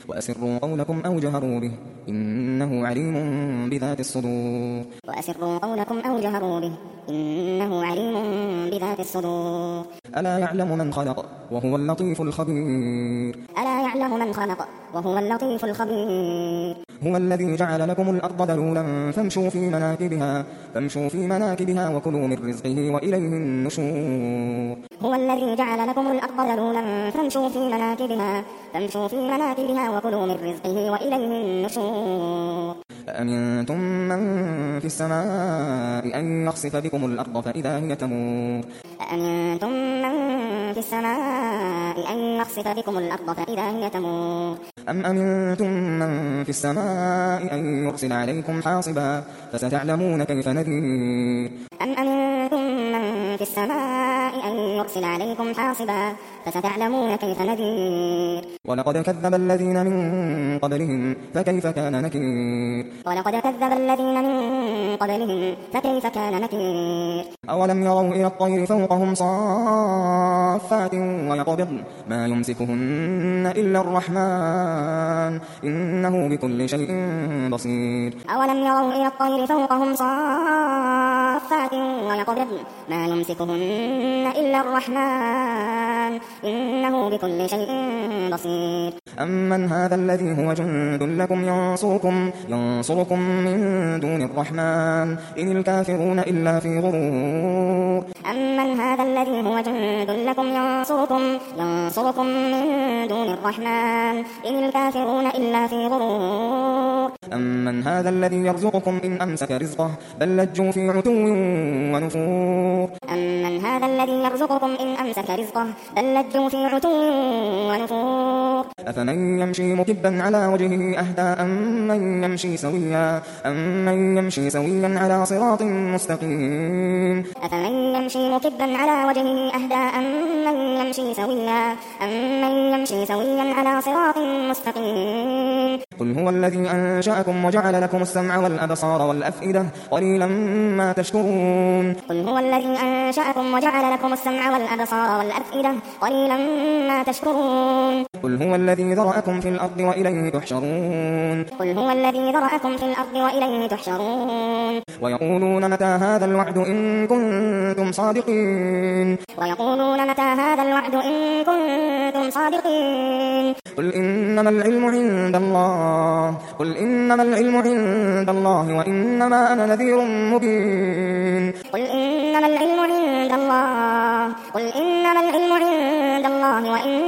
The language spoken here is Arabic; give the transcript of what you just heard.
وأسروا قولكم أو جهروا به إنه عليم بذات الصدور وأسروا قولكم أو جهروا به إنه عليم بذات الصدور ألا يعلم من خلق وهو اللطيف الخبير ألا يعلم من خلق وهو اللطيف الخبير هو الذي جعل لكم الأرض ذلولا فامشوا في مناكبها وكلوا من رزقه وإليه النشور هو الذي جعل لكم الأرض ذلولا فامشوا في مناكبها وكلوا من رزقه وإليه النشور أأمنتم من في السماء أن يخسف بكم الأرض فإذا هي تمور أأمنتم من في السماء أن يخسف بكم الأرض فإذا هي تمور أم أمنتم من في السماء أن يرسل عليكم حاصبا فستعلمون كيف نذير أم أمنتم من في السماء أن يرسل عليكم حاصبا فستعلمون كيف نذير ولقد كذب الذين من قبلهم فكيف كان نكير أولم يروا إلى الطير فوقهم صافات ويقبضن ما يمسكهن إلا الرحمن إنه بكل شيء بصير أولم يروا إلى الطير فوقهم صافات ويقبضن ما يمسكهن إلا الرحمن إنه بكل شيء بصير أمن هذا الذي هو جند لكم ينصركم من دون الرحمن إن الكافرون إلا في غرور أمن هذا الذي هو جند لكم ينصركم من دون الرحمن إن الكافرون إلا في غرور أمن هذا الذي يرزقكم إن أمسك رزقه بل لجوا في عتو ونفور أمن هذا الذي يرزقكم إن أمسك رزقه بل لجوا في عتو ونفور أفمن يمشي مكبا على وجهه أهدى أمن يمشي سويا على صراط مستقيم أفمن يمشي مكبا على وجهه أهدى أمن يمشي سويا على صراط مستقيم قل هو الذي أنشأكم وجعل لكم السمع والأبصار والأفئدة قليلا ما تشكرون قل هو الذي أنشأكم وجعل لكم السمع والأبصار والأفئدة قليلا ما تشكرون قل هو الذي ذرأكم في الأرض وإليه تحشرون ويقولون متى هذا الوعد إن كنتم صادقين قل إنما العلم عند الله وإنما أنا نذير مبين قل إنما العلم عند الله وإنما